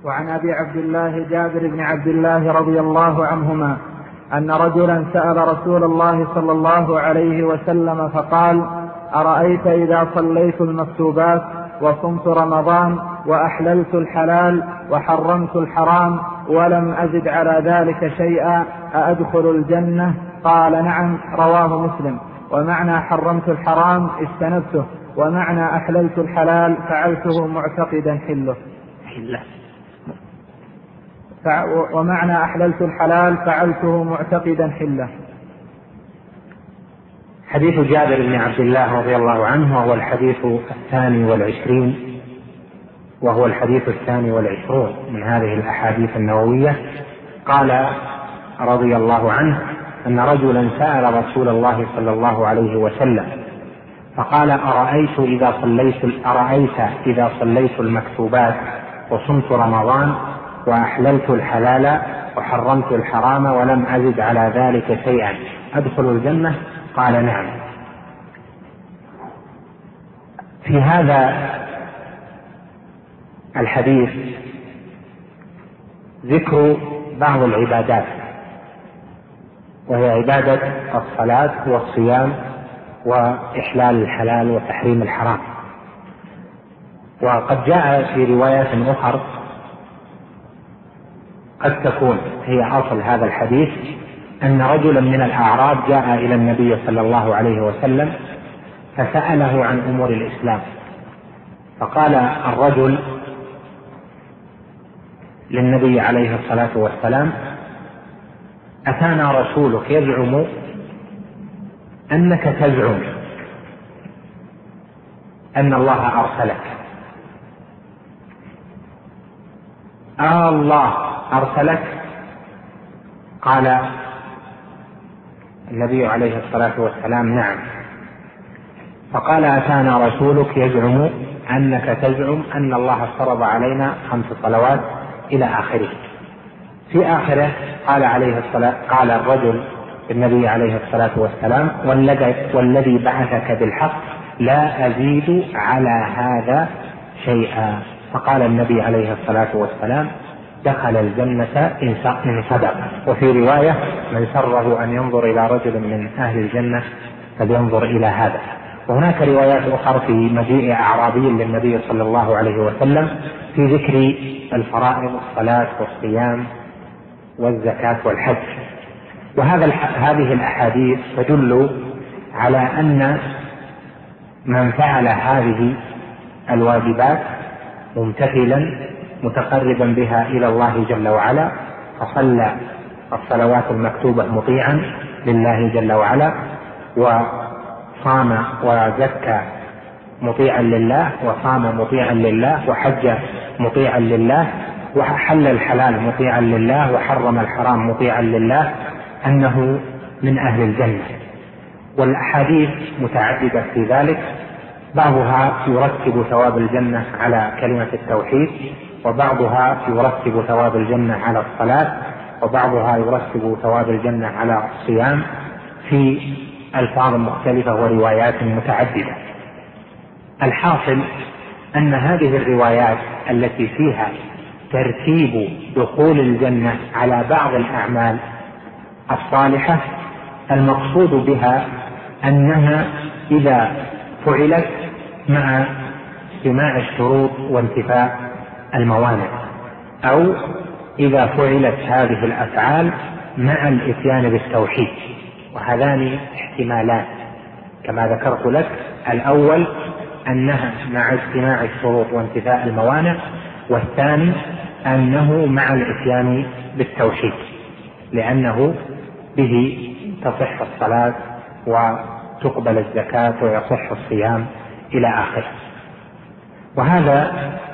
وعن أبي عبد الله جابر بن عبد الله رضي الله عنهما أن رجلا سأل رسول الله صلى الله عليه وسلم فقال: أرأيت إذا صليت المكتوبات وصمت رمضان وأحللت الحلال وحرمت الحرام ولم أزد على ذلك شيئا أأدخل الجنة؟ قال: نعم. رواه مسلم. ومعنى حرمت الحرام اجتنبته، ومعنى أحللت الحلال فعلته معتقدا حله. ومعنى أحللت الحلال فعلته معتقدا حله. حديث جابر بن عبد الله رضي الله عنه وهو الحديث 22 وهو الحديث 22 من هذه الأحاديث النووية. قال رضي الله عنه أن رجلا سأل رسول الله صلى الله عليه وسلم فقال: أرأيت إذا صليت المكتوبات وصمت رمضان وأحللت الحلال وحرمت الحرام ولم أزد على ذلك شيئا أدخل الجنة؟ قال: نعم. في هذا الحديث ذكر بعض العبادات، وهي عبادة الصلاة والصيام وإحلال الحلال وتحريم الحرام. وقد جاء في روايات أخرى قد تكون هي أصل هذا الحديث أن رجلا من الأعراب جاء إلى النبي صلى الله عليه وسلم فسأله عن أمور الإسلام، فقال الرجل للنبي عليه الصلاة والسلام: أتانا رسولك يزعم أنك تزعم أن الله أرسلك، الله أرسلك؟ قال النبي عليه الصلاة والسلام: نعم. فقال: أتانا رسولك يزعم أنك تزعم أن الله فرض علينا 5 صلوات إلى آخره. في آخره قال الرجل النبي عليه الصلاة والسلام: والذي بعثك بالحق لا أزيد على هذا شيئا. فقال النبي عليه الصلاة والسلام: دخل الجنة إن صدق. وفي رواية: من سره أن ينظر إلى رجل من أهل الجنة فلينظر إلى هذا. وهناك روايات أخرى في مجيء أعرابي للنبي صلى الله عليه وسلم في ذكر الفرائض: الصلاة والصيام والزكاة والحج. هذه الأحاديث تدل على أن من فعل هذه الواجبات ممتثلا متقربا بها إلى الله جل وعلا، فصلى الصلوات المكتوبة مطيعا لله جل وعلا، وصام وزكى مطيعا لله، وصام مطيعا لله، وحج مطيعا لله، وحل الحلال مطيعا لله، وحرم الحرام مطيعا لله، أنه من أهل الجنة. والأحاديث متعددة في ذلك، بعضها يرتب ثواب الجنة على كلمة التوحيد، وبعضها يرتب ثواب الجنة على الصلاة، وبعضها يرتب ثواب الجنة على الصيام في ألفاظ مختلفة وروايات متعددة. الحاصل أن هذه الروايات التي فيها ترتيب دخول الجنة على بعض الأعمال الصالحة، المقصود بها أنها إذا فعلت مع اجتماع الشروط وانتفاء الموانع، أو إذا فعلت هذه الأفعال مع الإتيان بالتوحيد. وهذان احتمالان كما ذكرت لك: الأول أنها مع اجتماع الشروط وانتفاء الموانع، والثاني أنه مع الإتيان بالتوحيد، لأنه به تصح الصلاة وتقبل الزكاة ويصح الصيام إلى آخره. وهذا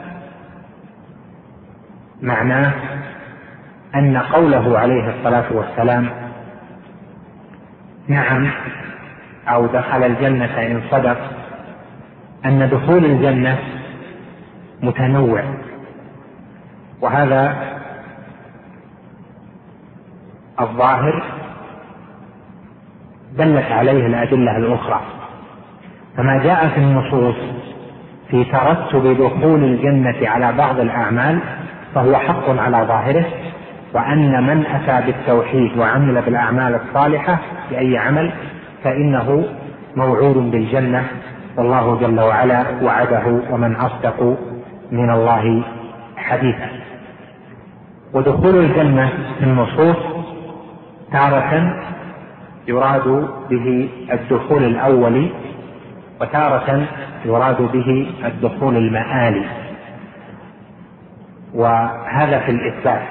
معناه أن قوله عليه الصلاة والسلام: نعم أو دخل الجنة إن صدق، أن دخول الجنة متنوع، وهذا الظاهر دلت عليه الأدلة الأخرى. فما جاء في النصوص في ترتب دخول الجنة على بعض الأعمال فهو حق على ظاهره، وأن من أتى بالتوحيد وعمل بالأعمال الصالحة بأي عمل فإنه موعود بالجنة، والله جل وعلا وعده، ومن أصدق من الله حديثا. ودخول الجنة في النصوص تارة يراد به الدخول الأولي، وتارة يراد به الدخول المآلي، وهذا في الإثبات.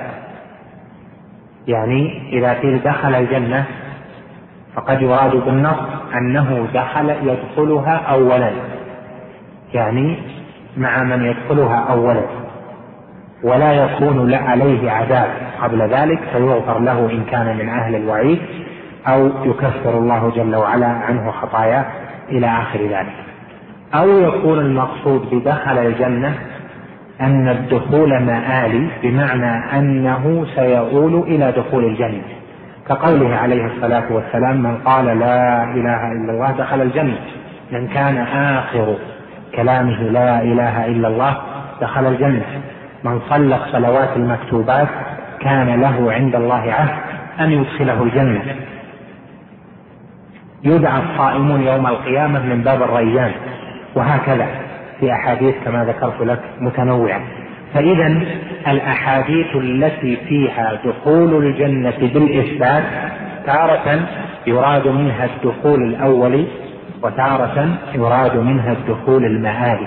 يعني إذا قيل دخل الجنة فقد يراد بالنص أنه يدخلها أولا، يعني مع من يدخلها أولا، ولا يكون عليه عذاب قبل ذلك فيغفر له إن كان من أهل الوعيد، أو يكفر الله جل وعلا عنه خطاياه إلى آخر ذلك. أو يكون المقصود بدخل الجنة أن الدخول مآلي، بمعنى أنه سيؤول إلى دخول الجنة، كقوله عليه الصلاة والسلام: من قال لا إله إلا الله دخل الجنة، من كان آخر كلامه لا إله إلا الله دخل الجنة، من صلى الصلوات المكتوبات كان له عند الله عهد أن يدخله الجنة، يدعى الصائمون يوم القيامة من باب الريان، وهكذا في أحاديث كما ذكرت لك متنوعة. فإذا الأحاديث التي فيها دخول الجنة بالإثبات تارة يراد منها الدخول الأولي، وتارة يراد منها الدخول المآلي،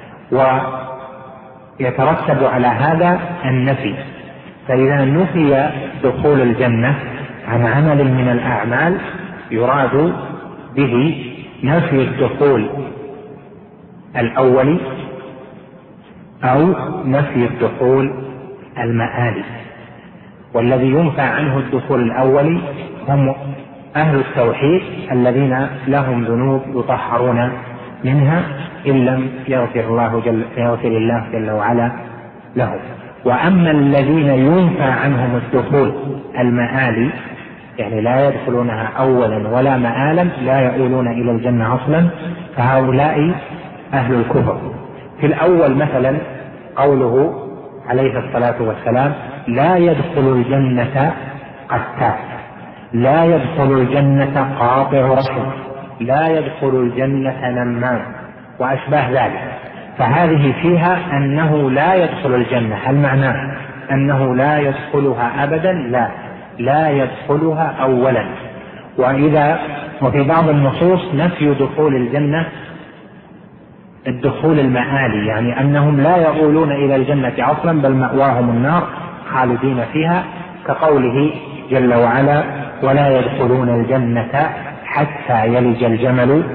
ويترتب على هذا النفي. فإذا نفي دخول الجنة عن عمل من الأعمال يراد به نفي الدخول الأولي أو نفي الدخول المآلي. والذي ينفى عنه الدخول الأولي هم أهل التوحيد الذين لهم ذنوب يطهرون منها إن لم يغفر الله جل وعلا لهم. وأما الذين ينفى عنهم الدخول المآلي، يعني لا يدخلونها أولا ولا مآلا، لا يؤولون إلى الجنة أصلا، فهؤلاء أهل الكفر. في الأول مثلا قوله عليه الصلاة والسلام: لا يدخل الجنة قتال، لا يدخل الجنة قاطع رحم، لا يدخل الجنة نمام، وأشباه ذلك. فهذه فيها أنه لا يدخل الجنة. هل معناه أنه لا يدخلها أبدا؟ لا يدخلها أولا. وفي بعض النصوص نفي دخول الجنة الدخول المآلي، يعني أنهم لا يؤولون إلى الجنة أصلا، بل مأواهم النار خالدين فيها، كقوله جل وعلا: ولا يدخلون الجنة حتى يلج الجمل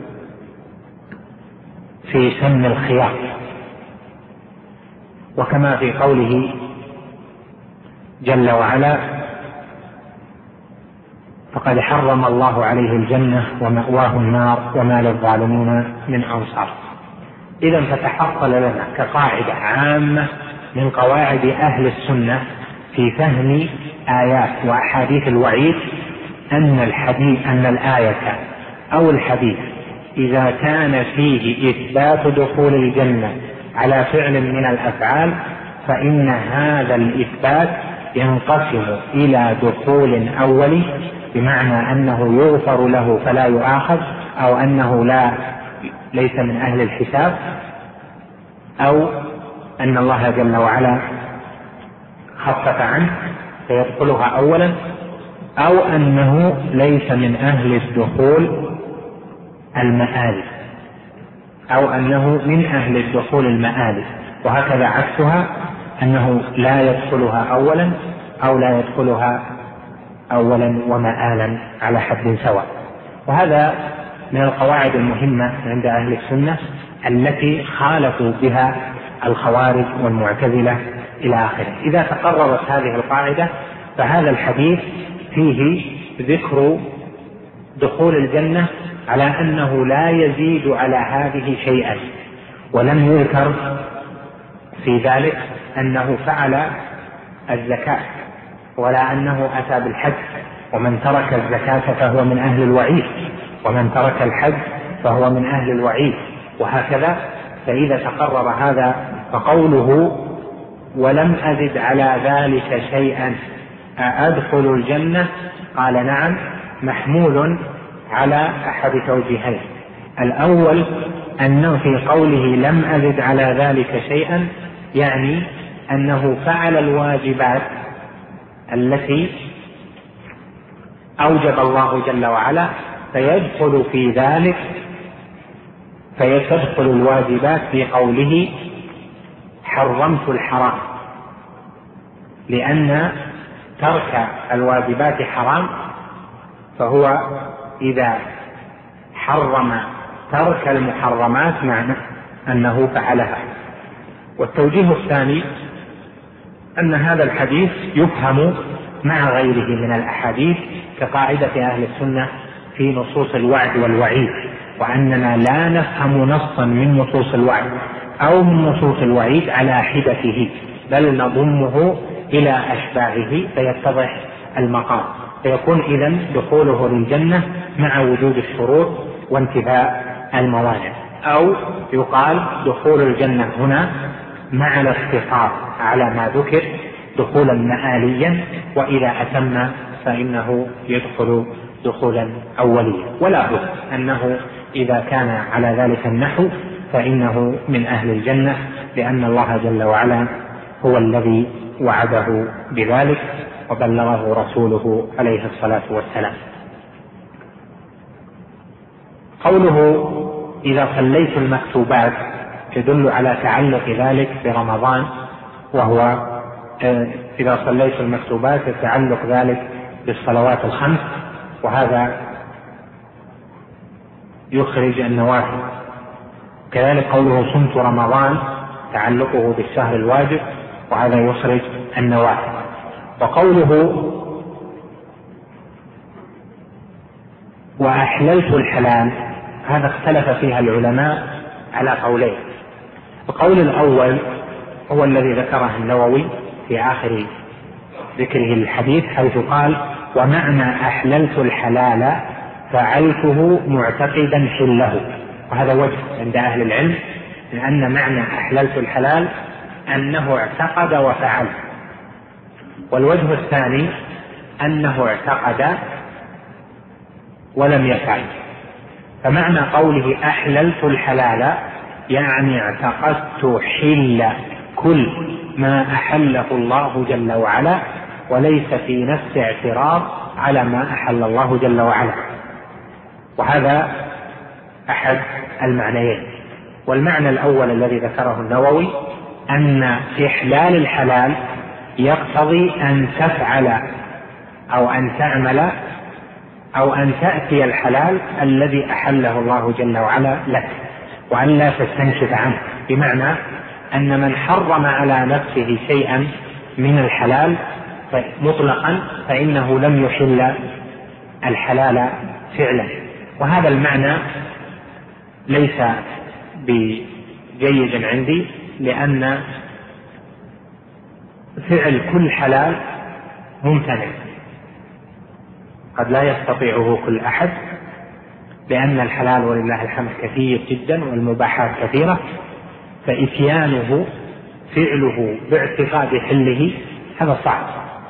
في سم الخياط. وكما في قوله جل وعلا: فقد حرم الله عليه الجنة ومأواه النار وما للظالمين من أنصار. إذن فتحصل لنا كقاعدة عامة من قواعد أهل السنة في فهم آيات وأحاديث الوعيد أن الآية أو الحديث إذا كان فيه إثبات دخول الجنة على فعل من الأفعال فإن هذا الإثبات ينقسم إلى دخول أولي، بمعنى أنه يغفر له فلا يؤاخذ، أو أنه ليس من أهل الحساب، أو أن الله جل وعلا خفف عنه فيدخلها أولا، أو أنه ليس من أهل الدخول المآلي، أو أنه من أهل الدخول المآلي. وهكذا عكسها، أنه لا يدخلها أولا أو لا يدخلها أولا ومآلا على حد سواء. وهذا من القواعد المهمة عند أهل السنة التي خالفوا بها الخوارج والمعتزلة إلى آخره. إذا تقررت هذه القاعدة فهذا الحديث فيه ذكر دخول الجنة على أنه لا يزيد على هذه شيئا، ولم يذكر في ذلك أنه فعل الزكاة ولا أنه أتى بالحج، ومن ترك الزكاة فهو من أهل الوعيد، ومن ترك الحج فهو من أهل الوعيد، وهكذا. فإذا تقرر هذا فقوله ولم أزد على ذلك شيئا أأدخل الجنة؟ قال نعم، محمول على أحد توجيهين. الأول أنه في قوله لم أزد على ذلك شيئا يعني أنه فعل الواجبات التي أوجب الله جل وعلا، فيدخل في ذلك، فيدخل الواجبات في قوله حرمت الحرام، لأن ترك الواجبات حرام، فهو إذا حرم ترك المحرمات معنى أنه فعلها. والتوجيه الثاني أن هذا الحديث يفهم مع غيره من الأحاديث كقاعدة أهل السنة في نصوص الوعد والوعيد، وأننا لا نفهم نصا من نصوص الوعد أو من نصوص الوعيد على حدته، بل نضمه إلى أشباهه فيتضح المقام، فيكون إذن دخوله للجنة مع وجود الشروط وانتفاء الموانع، أو يقال دخول الجنة هنا مع الاقتصار على ما ذكر دخولا مآليا، وإذا أتم فإنه يدخل دخولا أوليا. ولا بد أنه إذا كان على ذلك النحو فإنه من أهل الجنة، لأن الله جل وعلا هو الذي وعده بذلك وبلغه رسوله عليه الصلاة والسلام. قوله إذا صليت المكتوبات يدل على تعلق ذلك برمضان، وهو إذا صليت المكتوبات يتعلق ذلك بالصلوات الخمس، وهذا يخرج النوافل. كذلك قوله صمت رمضان تعلقه بالشهر الواجب، وهذا يخرج النوافل. وقوله وأحللت الحلال هذا اختلف فيها العلماء على قولين. القول الأول هو الذي ذكره النووي في آخر ذكره الحديث، حيث قال ومعنى أحللت الحلال فعلته معتقدا حله، وهذا وجه عند أهل العلم، لأن معنى أحللت الحلال أنه اعتقد وفعل، والوجه الثاني أنه اعتقد ولم يفعل. فمعنى قوله أحللت الحلال يعني اعتقدت حل كل ما أحله الله جل وعلا، وليس في نفس اعتراض على ما أحل الله جل وعلا، وهذا أحد المعنيين. والمعنى الأول الذي ذكره النووي أن إحلال الحلال يقتضي أن تفعل أو أن تعمل أو أن تأتي الحلال الذي أحله الله جل وعلا لك، وأن لا تستنكف عنه، بمعنى أن من حرم على نفسه شيئا من الحلال مطلقا فإنه لم يحل الحلال فعلا. وهذا المعنى ليس بجيد عندي، لأن فعل كل حلال ممتنع، قد لا يستطيعه كل أحد، لأن الحلال ولله الحمد كثير جدا والمباحات كثيرة، فإتيانه فعله باعتقاد حله هذا صعب.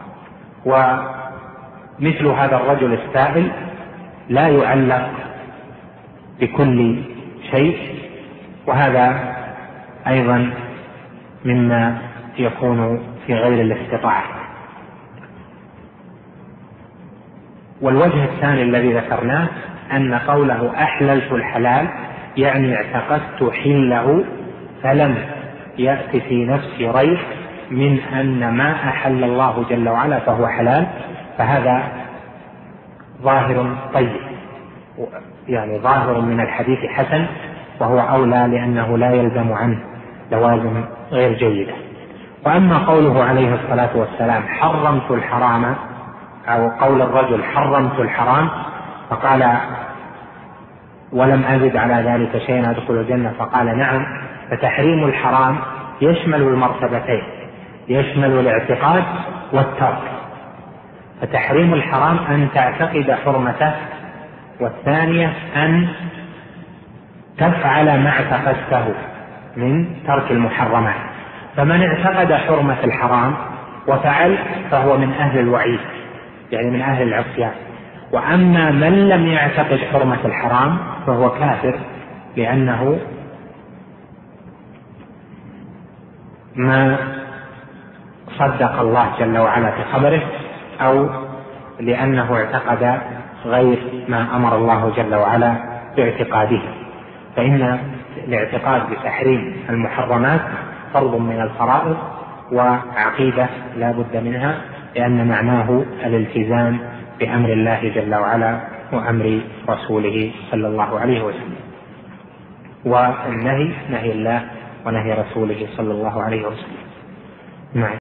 ومثل هذا الرجل السائل لا يعلق بكل شيء، وهذا أيضا مما يكون في غير الاستطاعة. والوجه الثاني الذي ذكرناه أن قوله أحللت الحلال يعني اعتقدت حله، فلم يأتي في نفسي ريب من أن ما أحل الله جل وعلا فهو حلال، فهذا ظاهر طيب، يعني ظاهر من الحديث حسن، وهو أولى لأنه لا يلزم عنه لوازم غير جيدة. وأما قوله عليه الصلاة والسلام حرمت الحرام، أو قول الرجل حرمت الحرام فقال ولم أزد على ذلك شيئا أدخل الجنة، فقال نعم، فتحريم الحرام يشمل المرتبتين، يشمل الاعتقاد والترك. فتحريم الحرام أن تعتقد حرمته، والثانية أن تفعل ما اعتقدته من ترك المحرمات. فمن اعتقد حرمة الحرام وفعل فهو من أهل الوعيد، يعني من أهل العصيان. وأما من لم يعتقد حرمة الحرام فهو كافر، لأنه ما صدق الله جل وعلا في خبره، أو لأنه اعتقد غير ما أمر الله جل وعلا باعتقاده. فإن الاعتقاد بتحريم المحرمات فرض من الفرائض وعقيدة لا بد منها، لأن معناه الالتزام بأمر الله جل وعلا وأمر رسوله صلى الله عليه وسلم. والنهي نهي الله ونهي رسوله صلى الله عليه وسلم.